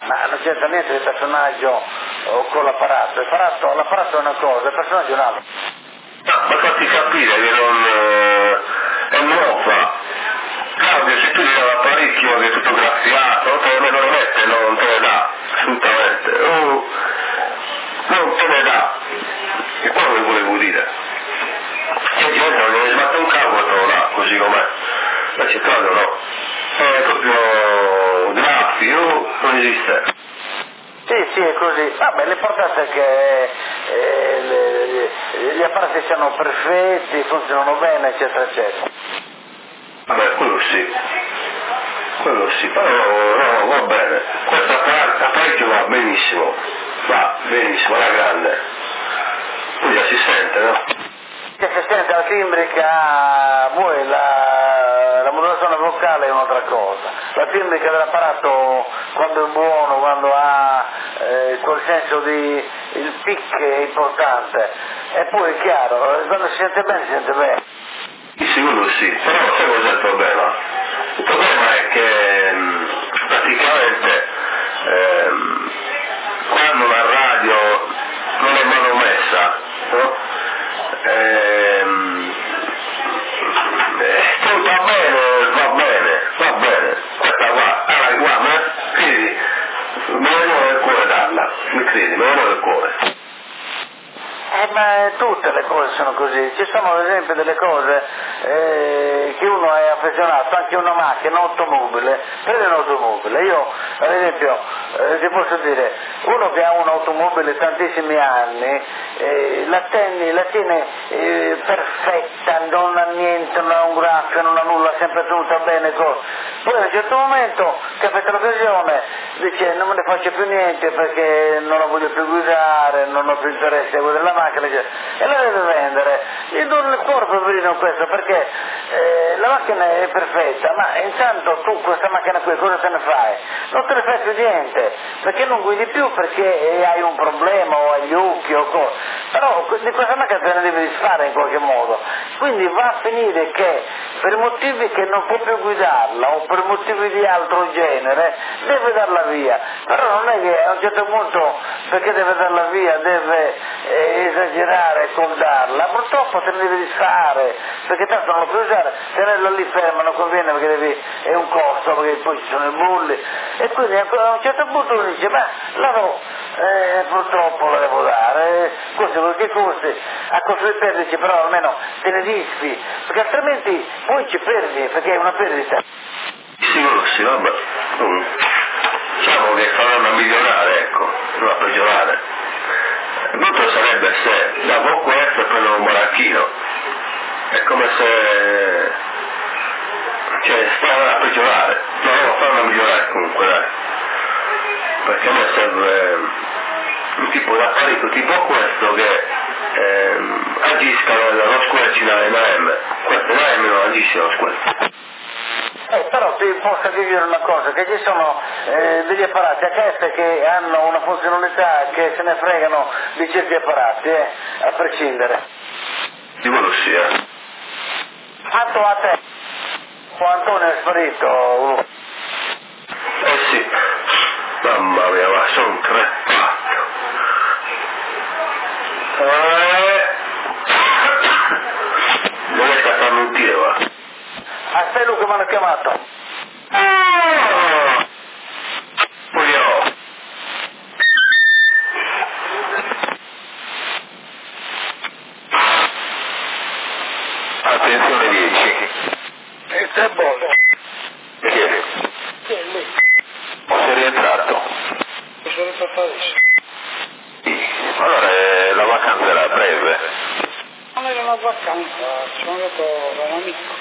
Ma non c'entra niente il personaggio con l'apparato, l'apparato è una cosa, il personaggio è un'altra. Ma fatti capire che non è nuova. Claudio, se tu gli dai l'apparecchio che è tutto graffiato, te lo mette, non te ne dà, assolutamente. Non te ne dà. E quello che volevo dire. C'è gente non gli sbatte un cavo e te lo dà, così com'è. Ma c'è Claudio no. È proprio graffio, non esiste. Sì, è così. Vabbè, l'importante è che gli apparati siano perfetti, funzionano bene, eccetera, eccetera. Vabbè, quello sì, però no, va bene. Questo apparecchio va benissimo, alla grande. Poi già si sente, no? Che si sente la timbrica, poi la modulazione vocale è un'altra cosa. La timbrica dell'apparato, quando è buono, quando ha quel senso di il pic è importante. E poi è chiaro, quando si sente bene, si sente bene. Di sicuro sì, però sai cos'è il problema? Il problema è che praticamente quando la radio non è manomessa, no? Va bene, questa qua, allora guarda, credi, me ne muove il cuore darla, mi credi, me ne muove il cuore. Ma tutte le cose sono così, ci sono ad esempio delle cose che uno è affezionato, anche una macchina, un'automobile, prendi un'automobile, io ad esempio ti posso dire, uno che ha un'automobile tantissimi anni, la tiene perfetta, non ha niente, non ha un graffio, non ha nulla, sempre tenuta bene, poi a un certo momento capita l'occasione, dice non me ne faccio più niente perché non la voglio più guidare, non ho più interesse a guidare la macchina, e la deve vendere. Gli do il cuore poverino questo perché la macchina è perfetta, ma intanto tu questa macchina qui cosa te ne fai? Non te ne fai più niente, perché non guidi più perché hai un problema o hai gli occhi o cosa, però di questa macchina te ne devi disfare in qualche modo, quindi va a finire che per motivi che non può più guidarla o per motivi di altro genere deve darla via, però non è che a un certo punto perché deve darla via deve esagerare con darla, purtroppo te ne devi disfare perché tanto non lo puoi usare, tenerla lì ferma non conviene perché è un costo, perché poi ci sono i bulli e quindi a un certo punto uno dice ma la do, purtroppo la devo dare, costi quel che costi, a costo di perderci però almeno te ne disfi, perché altrimenti poi ci perdi perché è una perdita. Sicuro sì, vabbè. Diciamo che faranno migliorare, ecco, non a peggiorare. Il brutto sarebbe se dopo questo prendono un baracchino. È come se stavano a peggiorare. No, lo fanno migliorare comunque, dai. Perché a me serve un tipo d'apparecchio tipo questo che agisca lo squelcino in AM. Questo in AM non agisce lo squelcino. Però ti posso dire una cosa, che ci sono degli apparati HS che hanno una funzionalità che se ne fregano di certi apparati, a prescindere. Di quello sì, Tanto a te, o Antonio è sparito. Sì, mamma mia, ma sono creppato. Non è stato a mentire, va. Aspetta Luca mi hanno chiamato. Attenzione 10. E tre bolle. Chi è? Sì, è lì. Sei rientrato? Mi sono rifatto adesso. Sì. Allora la vacanza era breve. Non era una vacanza, sono andato da un amico.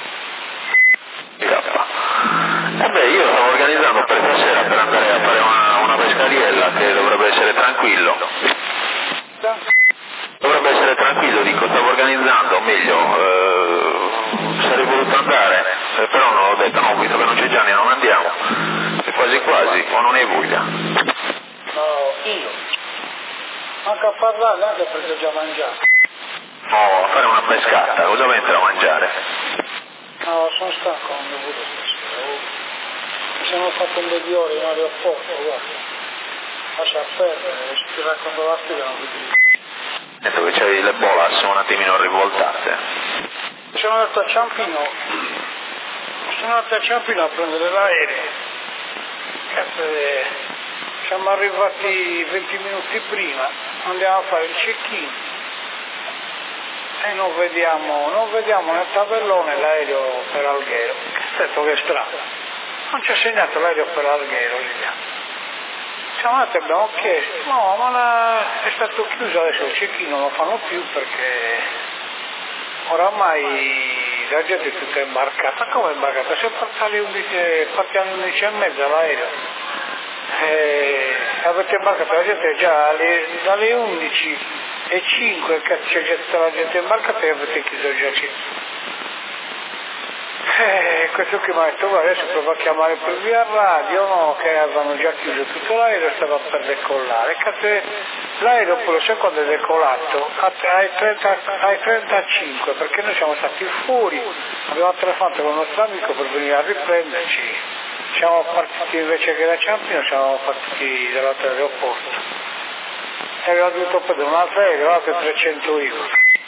Io stavo organizzando per stasera per andare a fare una pescariella che dovrebbe essere tranquillo. Dovrebbe essere tranquillo, dico, stavo organizzando, meglio, sarei voluto andare, però non l'ho detto, no, visto che non c'è Gianni non andiamo, e quasi quasi, o non hai voglia? No, io. Manca a parlare anche perché ho già mangiato. No, a fare una pescata, cosa vai a mangiare? No, sono stanco, non ho voluto stasera. Mi sono fatto un bel di ore in aeroporto, guarda. lascia perdere, se ti racconto la storia non vedi. Dove c'avevi le bolas un attimino rivoltate. Sono andato a Ciampino a prendere l'aereo. Siamo arrivati 20 minuti prima, andiamo a fare il check-in e non vediamo nel tabellone l'aereo per Alghero. Che strano, non ci ha segnato l'aereo per Alghero lì. Siamo andati e abbiamo chiesto, no, ma è stato chiuso adesso il check-in, non lo fanno più perché oramai la gente è tutta imbarcata. Come imbarcata? Se partiamo alle 11:30 l'aereo. Avete imbarcato la gente già dalle 11:05 che c'è già tutta la gente imbarcata e avete chiuso già questo che mi ha detto, guarda, adesso provo a chiamare per via radio, no, che avevano già chiuso tutto l'aereo, stava per decollare. L'aereo poi sai quando è decolato? Ai 35, perché noi siamo stati fuori, abbiamo telefonato con il nostro amico per venire a riprenderci. Siamo partiti invece che da Ciampino, siamo partiti dall'altro aeroporto. E abbiamo dovuto prendere un altro aereo, altro 300 euro.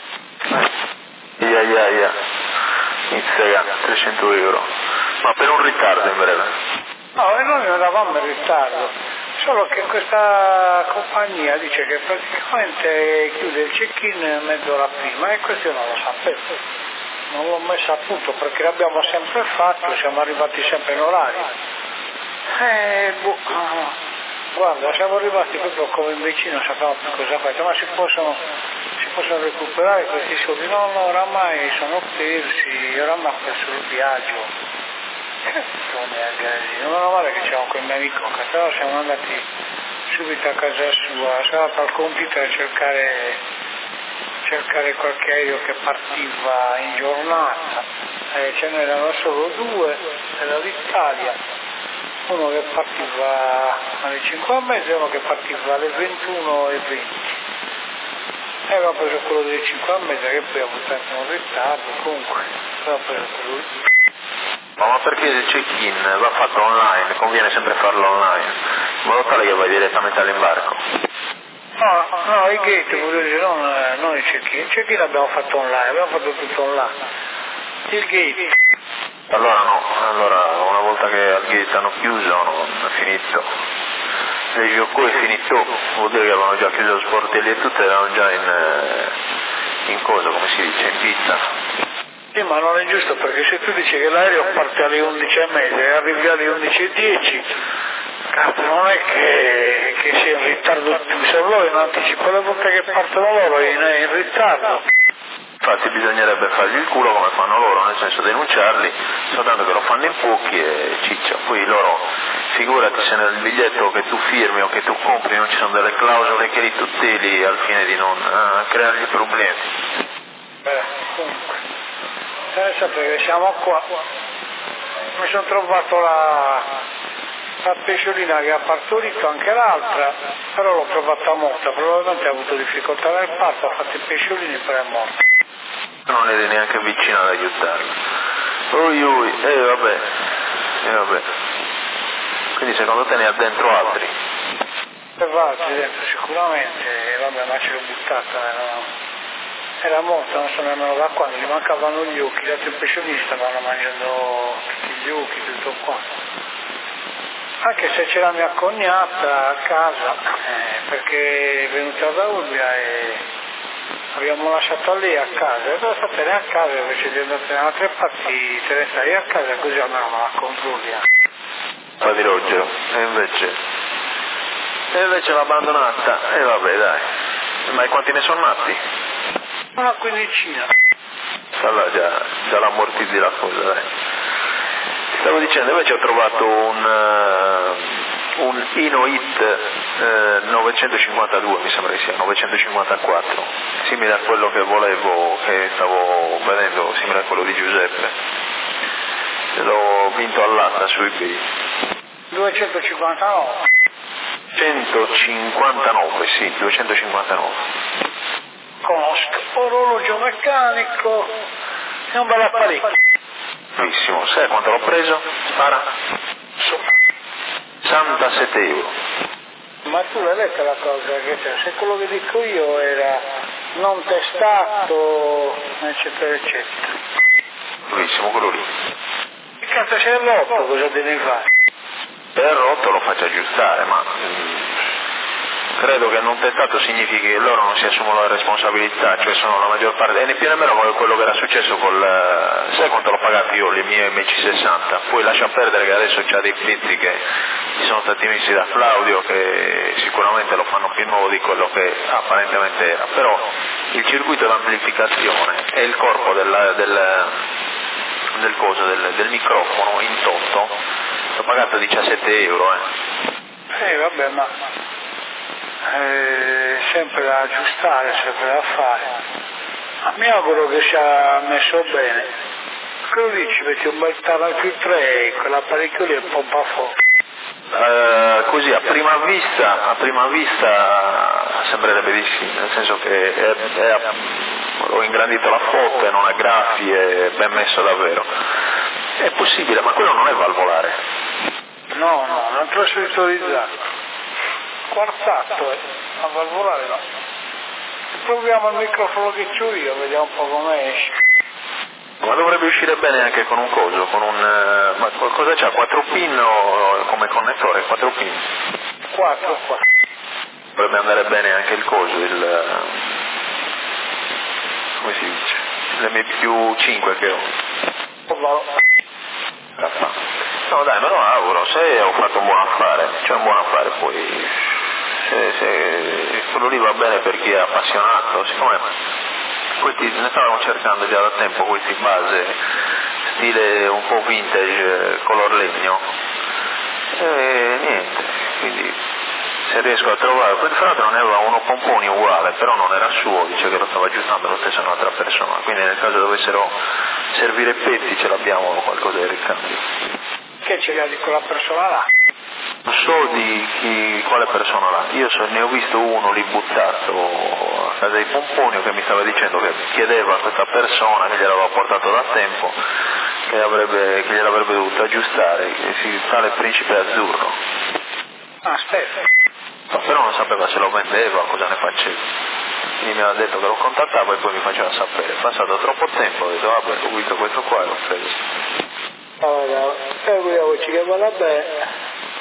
Inizia 300 euro. Ma per un ritardo in breve? No, e noi non eravamo in ritardo. Solo che questa compagnia dice che praticamente chiude il check-in mezz'ora prima e questo io non lo sapevo. Non l'ho messo a punto perché l'abbiamo sempre fatto, siamo arrivati sempre in orario. Guarda, siamo arrivati proprio come in vicino, sappiamo più cosa fare, ma si possono recuperare questi soldi? No, oramai sono persi, oramai ho perso il viaggio. Non è male che c'era quel mio amico, però siamo andati subito a casa sua, sono andato al computer a cercare qualche aereo che partiva in giornata, ce n'erano solo due, era l'Italia, uno che partiva alle 5:30 e uno che partiva alle 21:20. E avevo preso quello delle 5:30 che poi ha avuto anche un ritardo, comunque avevo preso quello lì. Ma perché il check-in va fatto online, conviene sempre farlo online, in modo tale che vai direttamente all'imbarco? No, i gate, voglio dire, non il check-in. Il check-in l'abbiamo fatto online, abbiamo fatto tutto online. Il gate. Allora una volta che al gate hanno chiuso, è finito. Il gioco è finito, vuol dire che avevano già chiuso lo sportelli e tutto, erano già in cosa, come si dice, in pizza. Sì, ma non è giusto perché se tu dici che l'aereo parte alle 11:30 e arrivi alle 11:10, non è che sia in ritardo, sono loro in anticipo, le volte che partono loro è in ritardo. Infatti bisognerebbe fargli il culo come fanno loro, nel senso denunciarli, soltanto che lo fanno in pochi e ciccia. Poi loro, figurati se nel biglietto che tu firmi o che tu compri non ci sono delle clausole che li tuteli al fine di non creargli problemi. Comunque, sapete che siamo qua, mi sono trovato la pesciolina che ha partorito, anche l'altra, però l'ho trovata morta, probabilmente ha avuto difficoltà nel parto, ha fatto i pesciolini per è morta. Non eri neanche vicino ad aiutarla. Vabbè. Quindi secondo te ne ha dentro altri? Altri dentro sicuramente, vabbè, ma ce l'ho buttata, era morta, non so nemmeno da quando, gli mancavano gli occhi, gli altri pesciolini stavano mangiando tutti gli occhi, tutto qua. Anche se c'è la mia cognata a casa, perché è venuta da Urbia e abbiamo lasciato lei a casa, e dove state a casa invece di andare da altre parti, te ne stai a casa così almeno non la controlliamo. Fa di Roggero, e invece l'ha abbandonata, e vabbè dai, ma quanti ne sono nati? Una quindicina. Allora già l'ammortizzi la cosa, dai. Stavo dicendo, invece ho trovato un Inuit 952, mi sembra che sia 954, simile a quello che volevo, che stavo vedendo, simile a quello di Giuseppe. L'ho vinto all'asta su eBay. 259. 159, sì, 259. Conosco, orologio meccanico e un bel apparecchio. Bellissimo, sai quanto l'ho preso? Spara? 67 euro. Ma tu l'hai letta la cosa che c'è? Se quello che dico io era non testato, eccetera, eccetera. Bellissimo quello lì. Che cazzo c'è rotto, cosa devi fare? Se è rotto lo faccio aggiustare, ma credo che non testato significhi che loro non si assumono la responsabilità, cioè sono la maggior parte, e né più nemmeno come quello che era successo sai quanto l'ho pagato io, le mie MC60, poi lascia perdere che adesso c'ha dei filtri che ci sono stati messi da Claudio che sicuramente lo fanno più nuovo di quello che apparentemente era, però il circuito d'amplificazione e il corpo del microfono in toto l'ho pagato 17 euro. Vabbè, ma sempre da aggiustare, sempre da fare. Ma mi auguro che ci ha messo bene. Quello lì ci metti un bel tano più 3, quell'apparecchio lì è un po' baffo. Così a prima vista sembrerebbe di sì, nel senso che ho ingrandito la foto e non ha graffi, è ben messo davvero. È possibile, ma quello non è valvolare. No, non trasferitorizzato. Quartato, a valvolare no. Proviamo il microfono che c'ho io, vediamo un po' come esce. Ma dovrebbe uscire bene anche con un coso, ma cosa c'ha? 4 pin o come connettore? 4 pin? 4 qua. Dovrebbe andare bene anche il coso, come si dice? L'M+5 che ho. No dai, me lo auguro, se ho fatto un buon affare, poi se quello lì va bene per chi è appassionato, siccome questi ne stavamo cercando già da tempo, questi base stile un po' vintage, color legno, e niente, quindi se riesco a trovare, poi fra l'altro non aveva uno pomponi uguale, però non era suo, dice che lo stava aggiustando lo stesso un'altra persona, quindi nel caso dovessero servire petti ce l'abbiamo qualcosa di ricambio. Che ce l'ha di quella persona là? Non so di quale persona là, io ne ho visto uno lì buttato a casa dei Pomponio che mi stava dicendo che chiedeva a questa persona che gliel'aveva portato da tempo che gliel'avrebbe dovuto aggiustare, tale Principe Azzurro. Aspetta. Ma però non sapeva se lo vendeva o cosa ne faceva. Quindi mi aveva detto che lo contattava e poi mi faceva sapere. È passato troppo tempo, ho detto vabbè, ho visto questo qua e l'ho preso. Allora, figuriamoci che va bene.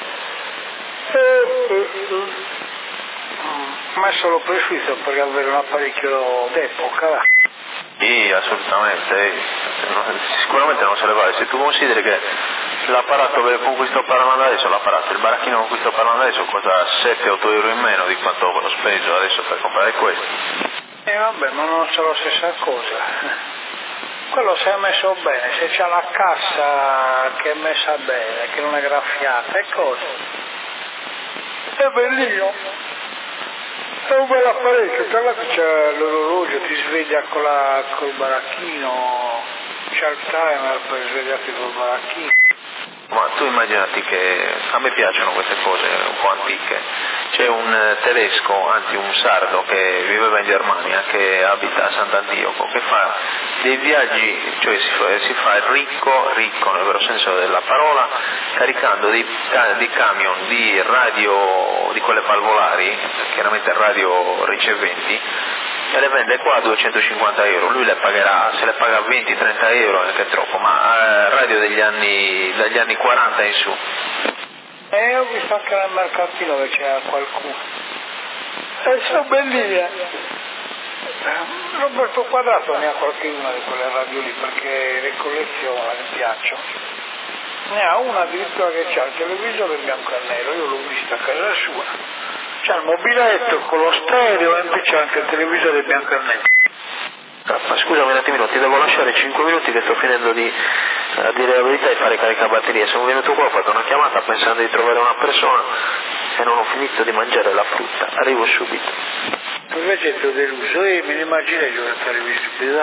Ma è solo preciso perché avere un apparecchio d'epoca. Sì, assolutamente. Sicuramente non se le vale. Se tu consideri che l'apparato con cui sto parlando adesso, il baracchino con cui sto parlando adesso costa 7-8 euro in meno di quanto ho speso adesso per comprare questo. Vabbè, ma non c'è la stessa cosa. Quello si è messo bene, se c'è la cassa che è messa bene, che non è graffiata, è cosa? È bellino, è un bel apparecchio, tra l'altro c'è l'orologio, ti sveglia col baracchino, c'è il timer per svegliarti col baracchino. Ma tu immaginati che a me piacciono queste cose un po' antiche. C'è un tedesco, anzi un sardo che viveva in Germania, che abita a Sant'Antioco, che fa dei viaggi, cioè si fa il ricco nel vero senso della parola, caricando dei camion di radio, di quelle valvolari, chiaramente radio riceventi, e le vende qua a 250 euro, lui se le paga 20-30 euro, che è troppo, ma radio dagli anni 40 in su. Ho visto anche nel mercatino che c'era qualcuno. Sono belline. Roberto Quadrato ne ha qualcuna di quelle radio lì perché le colleziona, le piacciono. Ne ha una addirittura che c'ha il televisore bianco e nero, io l'ho vista a casa sua. C'ha il mobiletto con lo stereo e poi c'è anche il televisore bianco e nero. Ma scusami un attimino, ti devo lasciare 5 minuti che sto finendo di dire la verità e fare caricabatterie. Sono venuto qua, ho fatto una chiamata pensando di trovare una persona e non ho finito di mangiare la frutta. Arrivo subito. Invece ti ho deluso e me ne immagino giocare visibile.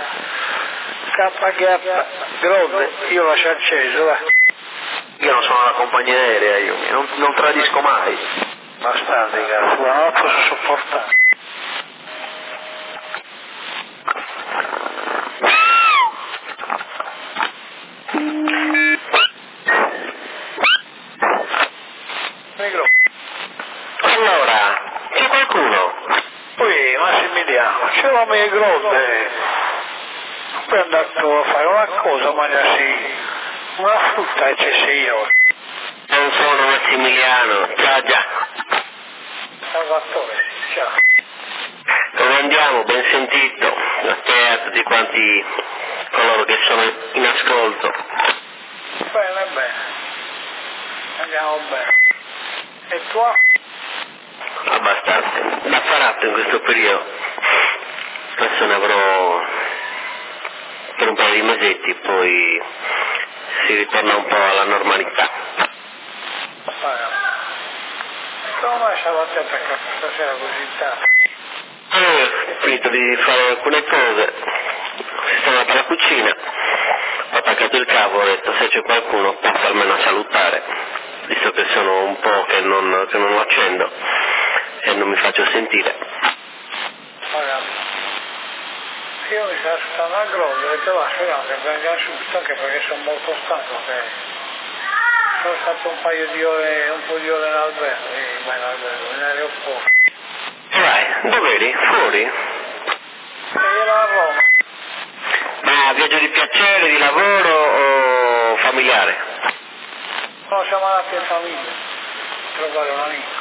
KG grande, io lascio acceso, va. Io non sono una compagnia aerea, io non tradisco mai. Bastardi, cazzo, non lo posso sopportare. Massimiliano, c'eravamo le grotte, poi è andato a fare una cosa, mangiarsi una frutta e c'è 6 ore. Non sono Massimiliano, ciao già. Salvatore, ciao. Come andiamo? Ben sentito, a te e a tutti quanti coloro che sono in ascolto. Bene, bene, andiamo bene. E tu? Abbastanza, d'affarato in questo periodo. Adesso ne avrò per un paio di mesetti, poi si ritorna un po' alla normalità. Come mai stavo attento a stasera così tardi? Ho finito di fare alcune cose, ho sistemato la cucina, ho attaccato il cavo, ho detto se c'è qualcuno passo almeno a salutare, visto che sono un po' che non lo accendo e non mi faccio sentire. Io mi sto aspettando a grosso, ho detto va, speriamo che venga subito, anche perché sono molto stanco, sono stato un po' di ore in albergo, in aeroporto. Vai, dove eri? Fuori? E ero a Roma. Ma viaggio di piacere, di lavoro o familiare? No, siamo andati in famiglia, a trovare un amico.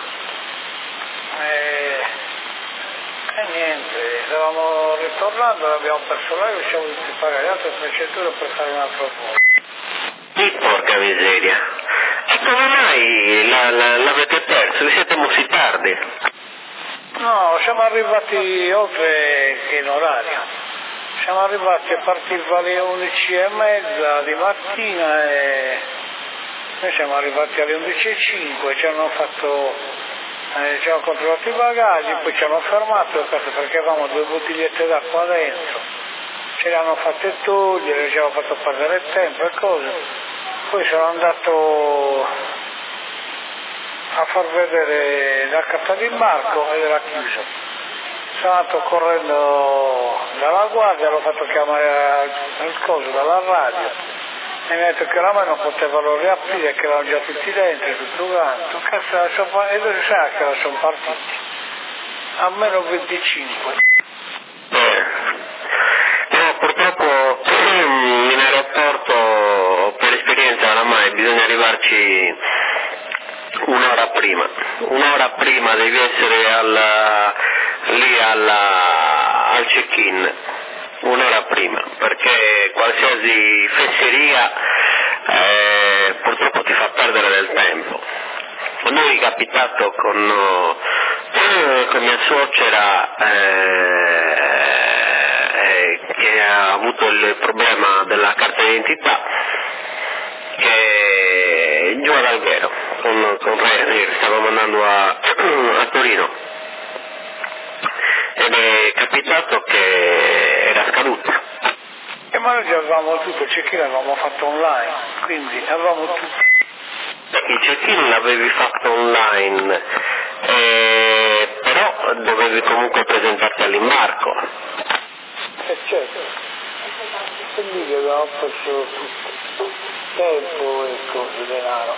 E niente, stavamo ritornando, abbiamo perso l'aereo, siamo dovuti pagare altre 300 euro per fare un altro volo. Porca miseria. E come mai l'avete perso? Vi siete mossi tardi? No, siamo arrivati oltre che in orario. Siamo arrivati a partire alle 11:30 di mattina e noi siamo arrivati alle 11:05, ci hanno controllato i bagagli, poi ci hanno fermato perché avevamo 2 bottigliette d'acqua dentro, ce le hanno fatte togliere, ci hanno fatto perdere tempo e cose. Poi sono andato a far vedere la carta d'imbarco ed era chiuso. Sono andato correndo dalla guardia, l'ho fatto chiamare al coso dalla radio e mi ha detto che oramai non potevano riaprire, che erano già tutti dentro, tutto quanto. E dove sa che ora sono partiti? A meno 25. No, purtroppo in aeroporto per esperienza oramai bisogna arrivarci un'ora prima devi essere lì al check-in, un'ora prima, perché qualsiasi fesseria purtroppo ti fa perdere del tempo. A noi è capitato con mia suocera che ha avuto il problema della carta d'identità, che giù ad Alghero con Ryanair stavamo andando a Torino ed è capitato che era scaduta. E ma noi già avevamo tutto, il check-in l'avevamo fatto online, quindi avevamo tutto. Il check-in l'avevi fatto online, però dovevi comunque presentarti all'imbarco. Certo, quindi che avevamo perso tutto, tempo e cose, denaro.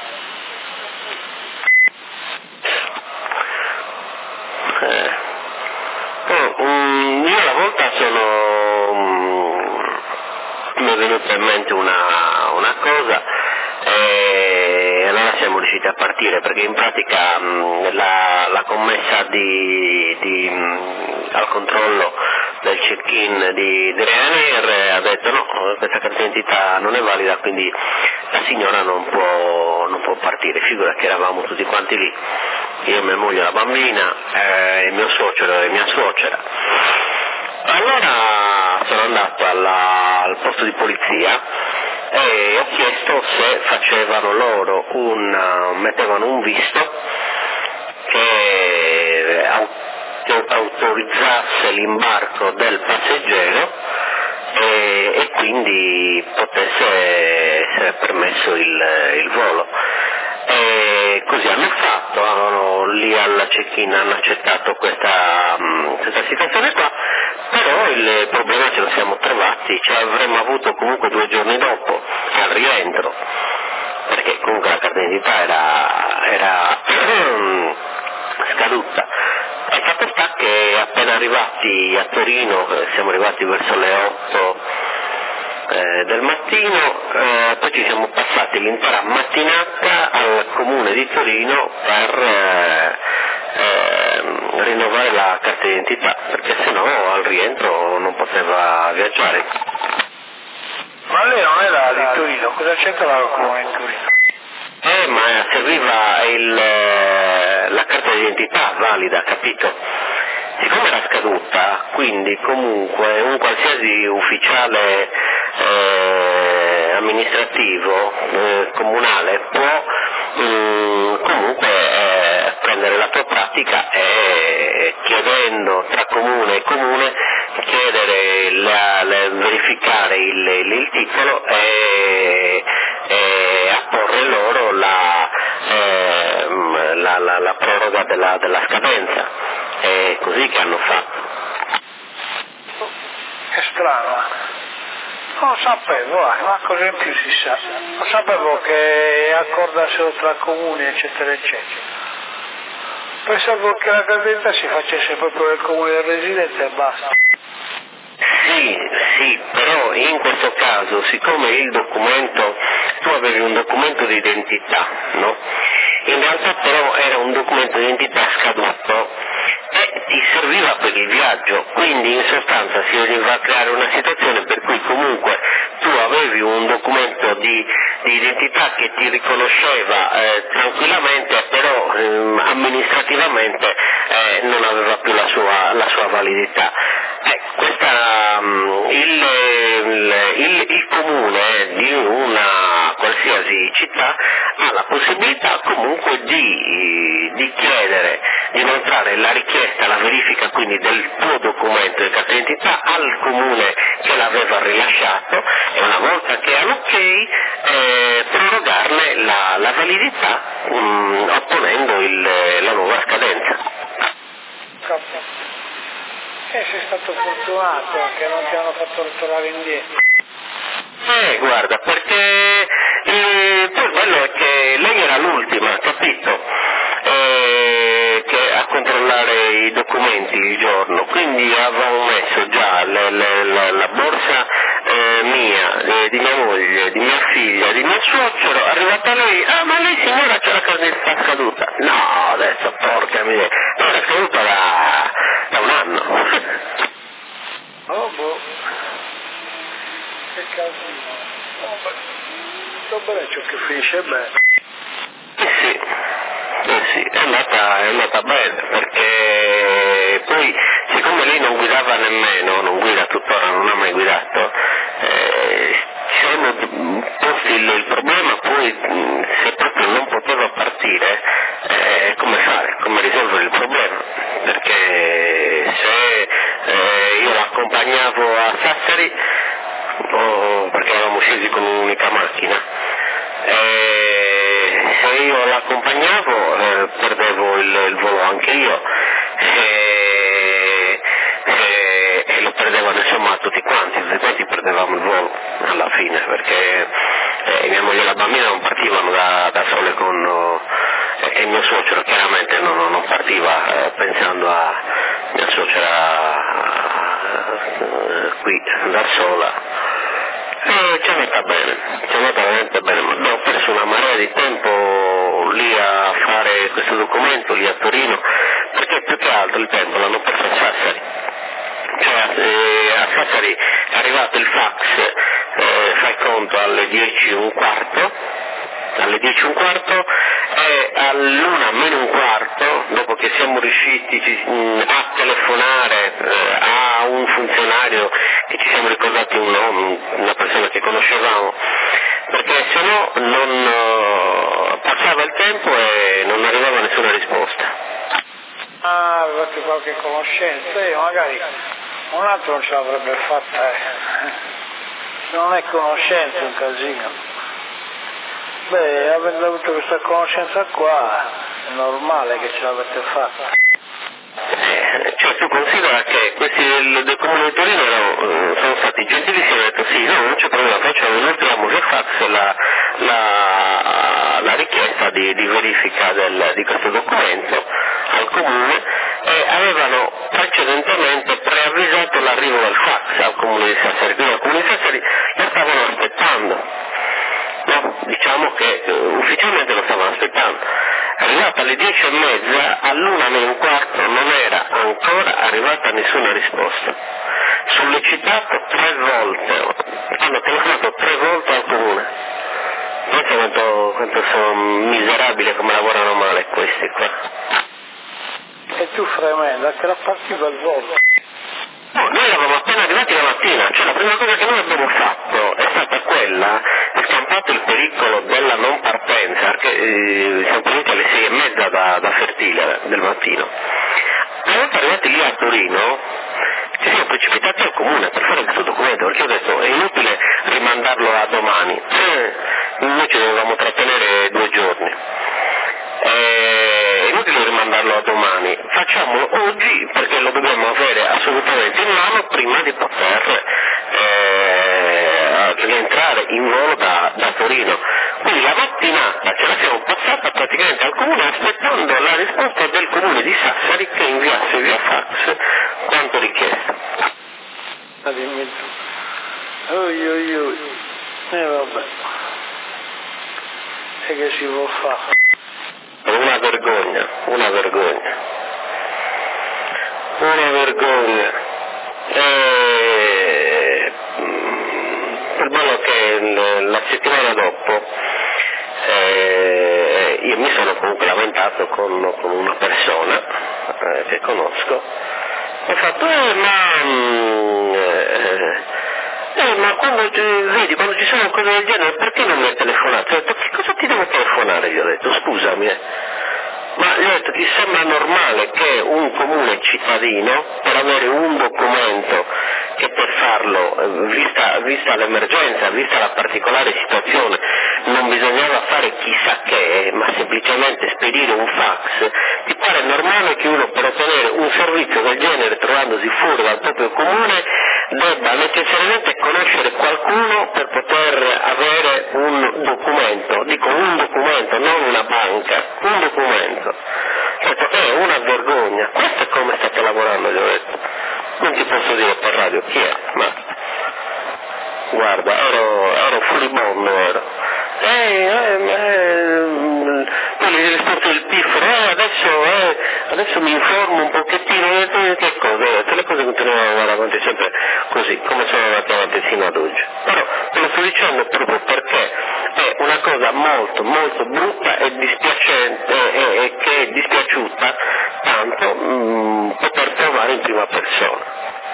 Io una volta mi è venuta in mente una cosa e allora siamo riusciti a partire, perché in pratica la commessa al controllo del check-in di Ryanair ha detto no, questa carta d'identità non è valida, quindi la signora non può partire. Figura che eravamo tutti quanti lì, io, mia moglie, la bambina, il mio suocero e mia suocera. Allora sono andato al posto di polizia e ho chiesto se facevano loro mettevano un visto che autorizzasse l'imbarco del passeggero e quindi potesse essere permesso il volo. E così hanno fatto, lì alla check-in hanno accettato questa situazione qua, però il problema ce lo siamo trovati, cioè avremmo avuto comunque 2 giorni dopo al rientro, perché comunque la carta d'identità era scaduta. Il fatto sta che appena appena arrivati a Torino, siamo arrivati verso le 8 del mattino, poi ci siamo passati l'intera mattinata al comune di Torino per rinnovare la carta d'identità, perché sennò al rientro non poteva viaggiare. Ma lei non era di Torino, cosa c'entrava il comune in Torino? Ma serviva la carta d'identità valida, capito? Siccome era scaduta, quindi comunque un qualsiasi ufficiale amministrativo comunale può comunque prendere la tua pratica e chiedendo tra comune e comune chiedere verificare il titolo e apporre loro la proroga della scadenza. È così che hanno fatto. È strano. Non lo sapevo, ma cosa in più si sa. Non sapevo che accordassero tra comuni, eccetera, eccetera. Pensavo che la carta si facesse proprio nel comune del residente e basta. Sì, però in questo caso, siccome il documento, tu avevi un documento di identità, no? In realtà però era un documento di identità scaduto e ti serviva per il viaggio, quindi in sostanza si veniva a creare una situazione per cui comunque tu avevi un documento di identità che ti riconosceva tranquillamente, però amministrativamente non aveva più la sua validità. Il comune di una qualsiasi città ha la possibilità comunque di chiedere, di inoltrare la richiesta, la verifica quindi del tuo documento di carta d'identità al comune che l'aveva rilasciato e una volta che ha l'ok prorogarne la validità ottenendo la nuova scadenza. Sei stato fortunato che non ti hanno fatto tornare indietro. Guarda, perché poi quello è che lei era l'ultima, capito? Che a controllare i documenti il giorno, quindi avevamo messo già la borsa mia, di mia moglie, di mia figlia, di mio suocero, arrivata lei, ma lei signora c'è la carta d'identità scaduta? No, adesso porca mia, no, era scaduta da un anno. Oh boh, che casino. Oh, beh, ciò che finisce bene. Sì, è andata bene, perché poi siccome lei non guidava nemmeno, non guida tuttora, non ha mai guidato, ci siamo posti il problema poi se proprio non poteva partire, come fare, come risolvere il problema, perché se io l'accompagnavo a Sassari, perché eravamo scesi con un'unica macchina, se io l'accompagnavo perdevo il volo anche io e lo perdevano insomma tutti quanti perdevamo il volo alla fine, perché mia moglie e la bambina non partivano da sole e mio suocero chiaramente non partiva pensando a mia suocera qui da sola. Ci è andata veramente bene, ma abbiamo perso una marea di tempo lì a fare questo documento, lì a Torino, perché più che altro il tempo l'hanno perso a Sassari. Cioè a Sassari è arrivato il fax, fai conto, alle 10:15, e all'1 meno un quarto, dopo che siamo riusciti a telefonare a un funzionario che ci siamo ricordati un nome, una persona che conoscevamo, perché se no non passava il tempo e non arrivava nessuna risposta. Avete qualche conoscenza? Io magari un altro non ce l'avrebbe fatta. Non è conoscenza, è un casino. Beh, avendo avuto questa conoscenza qua, è normale che ce l'avete fatta. Cioè tu considera che questi del comune di Torino sono stati gentilissimi, hanno detto sì, no, non c'è problema, facciamo, inoltriamo via fax la richiesta di verifica di questo documento al comune, e avevano precedentemente precedentemente preavvisato l'arrivo del fax al Comune di Sassari, quindi al Comune di Sassari lo stavano aspettando, no? Diciamo che ufficialmente lo stavano aspettando. Arrivata alle 10:30, all'1:15 non era ancora arrivata nessuna risposta. Sollecitato 3 volte, hanno telefonato 3 volte al Comune. Pensa quanto sono miserabili, come lavorano male questi qua. E tu fremenda, che la partita al volo. No, noi eravamo appena arrivati la mattina, cioè la prima cosa che noi abbiamo fatto è stata quella, scampato il pericolo della non partenza, perché siamo partiti alle 6:30 da Fertile del mattino. Una volta arrivati lì a Torino, ci siamo precipitati al Comune per fare questo documento, perché ho detto è inutile rimandarlo a domani, noi ci dovevamo trattenere 2 giorni. È inutile rimandarlo a domani, facciamolo oggi perché lo dobbiamo avere assolutamente in mano prima di poter rientrare in volo da Torino. Quindi la mattinata ce la siamo passata praticamente al Comune aspettando la risposta del Comune di Sassari che inviasse via fax quanto richiesto. Dimmi tu. Vabbè. E che si può fare? Una vergogna, una vergogna. Una vergogna. Il bello che la settimana dopo io mi sono comunque lamentato con una persona che conosco. Ho fatto, ma quando ci sono cose del genere perché non mi hai telefonato? Ho detto, che cosa ti devo telefonare? Gli ho detto, scusami, ma gli ho detto, ti sembra normale che un comune cittadino, per avere un documento che per farlo, vista l'emergenza, vista la particolare situazione, non bisognava fare chissà che, ma semplicemente spedire un fax, ti pare normale che uno per ottenere un servizio del genere, trovandosi fuori dal proprio comune, debba necessariamente conoscere qualcuno per poter avere un documento, dico un documento, non una banca, un documento. Certo, è una vergogna, questo è come state lavorando, gli ho detto. Non ti posso dire per radio chi è, ma guarda, ero furibondo, ero. Poi gli risposto il piffero, adesso mi informo un pochettino, che cosa, le cose continuano ad andare avanti sempre così, come sono andate avanti fino ad oggi. Però te lo sto dicendo proprio perché è una cosa molto, molto brutta e dispiacente, e che è dispiaciuta tanto poter trovare in prima persona.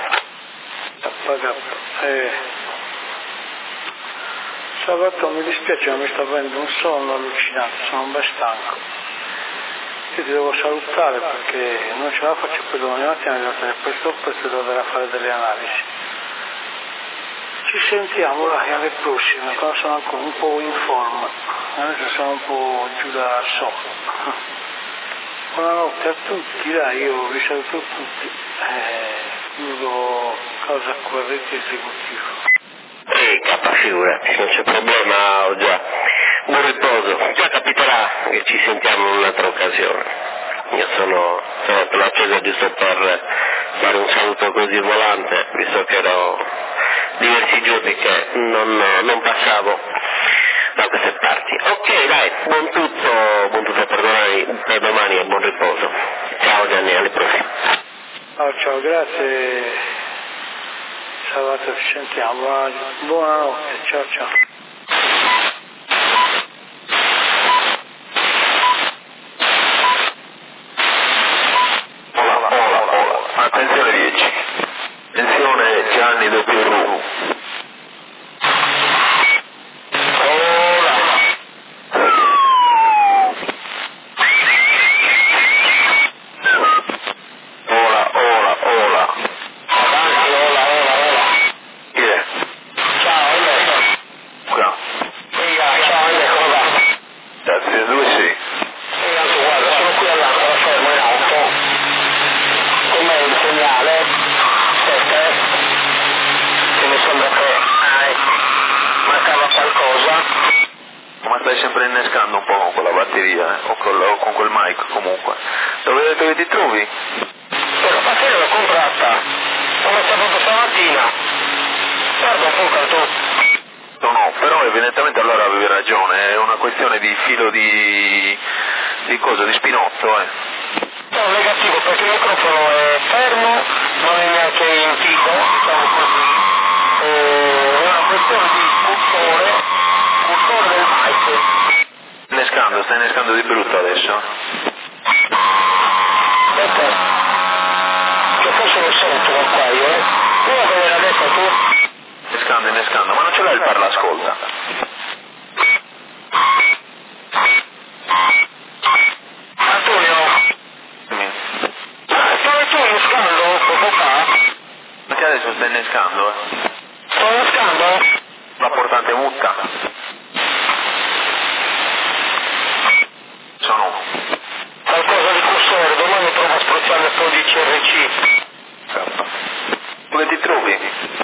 Sabato mi dispiace, ma mi sta avendo un sonno allucinante, sono un bel stanco. Io ti devo salutare perché non ce la faccio più domani mattina, devo stare presto devo andare a fare delle analisi. Ci sentiamo dai alle prossime, quando sono ancora un po' in forma, adesso sono un po' giù da sopra. Buonanotte a tutti, dai, io vi saluto tutti, chiudo causa corrente esecutiva. Figurati, non c'è problema, ho già. Buon riposo, già capiterà che ci sentiamo in un'altra occasione. Io sono per l'accesa giusto per fare un saluto così volante, visto che ero diversi giorni che non passavo da queste parti. Ok, dai, buon tutto per domani e buon riposo. Ciao Gianni, alle prossime. Ciao, grazie. Sabato ci sentiamo, buonanotte, ciao ciao. Ola, attenzione 10, attenzione Gianni W. Stai sempre innescando un po' con la batteria o con quel mic comunque. Dove ti trovi? la passerella l'ho comprata, l'ho messa proprio stamattina, guarda un po' quanto. No, però evidentemente allora avevi ragione, è una questione di filo di cosa, di spinotto, No, negativo, perché il microfono è fermo, non è neanche in fico, diciamo così, è una questione di cursore del mic. Stai innescando di brutto adesso? Aspetta, che forse lo sento da qua, Prova a vedere adesso tu. Innescando, ma non ce l'hai il parlascolta? Antonio, stavi tu innescando poco fa? Perché adesso stai innescando, Sto innescando? La portante mutta. Sono. Qualcosa di cursore, domani provo a spruzzare un po' di CRC. Dove ti trovi?